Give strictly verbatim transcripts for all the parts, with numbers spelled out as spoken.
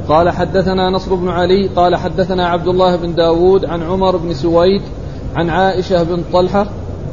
قال حدثنا نصر بن علي قال حدثنا عبد الله بن داود عن عمر بن سويد عن عائشة بن طلحة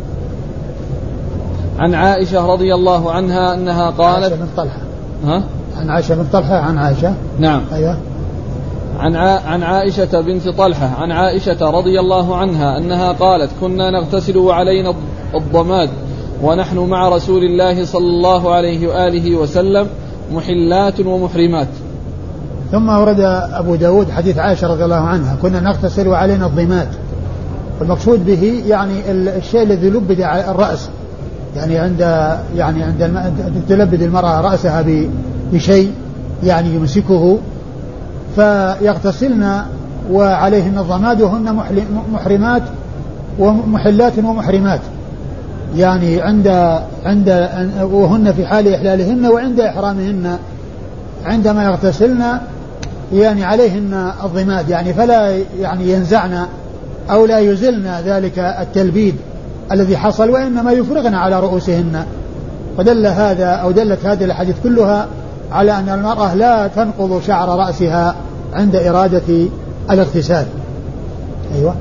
عن عائشة رضي الله عنها أنها قالت عائشة بن طلحة ها؟ عن عائشة بن طلحة عن عائشة نعم أيوة عن عن عائشة بنت طلحة عن عائشة رضي الله عنها أنها قالت كنا نغتسل وعلينا الضماد ونحن مع رسول الله صلى الله عليه وآله وسلم محلات ومحرمات. ثم ورد أبو داود حديث عائشة رضي الله عنها كنا نغتسل وعلينا الضماد، والمقصود به يعني الشيء الذي لبد على الرأس، يعني عند يعني عند تلبد المرأة رأسها بشيء يعني يمسكه فيغتسلن وعليهن الضماد وهن محرمات ومحلات ومحرمات، يعني عند عند وهن في حال إحلالهن وعند إحرامهن عندما يغتسلن يعني عليهن الضماد، يعني فلا يعني ينزعن أو لا يزلن ذلك التلبيد الذي حصل وإنما يفرغن على رؤوسهن. فدل هذا أو دلت هذه الحديث كلها على أن المرأة لا تنقض شعر رأسها عند إرادة الاغتسال. أيوة.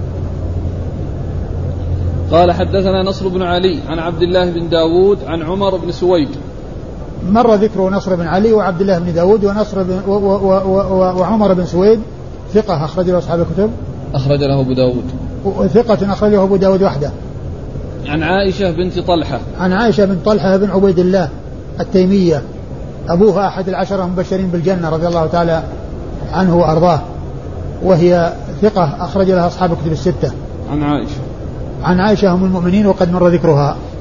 قال حدثنا نصر بن علي عن عبد الله بن داود عن عمر بن سويد. مر ذكر نصر بن علي وعبد الله بن داود ونصر بن و و و و وعمر بن سويد ثقة أخرج له أصحاب الكتب. أخرج له أبو داود. ثقة أخرج له أبو داود وحده. عن عائشة بنت طلحة. عن عائشة بنت طلحة بن عبيد الله التيمية أبوها أحد العشرة المبشرين بالجنة رضي الله تعالى عنه وأرضاه، وهي ثقة أخرج لها أصحاب الكتب الستة. عن عائشة. عن عائشة أم المؤمنين وقد مر ذكرها.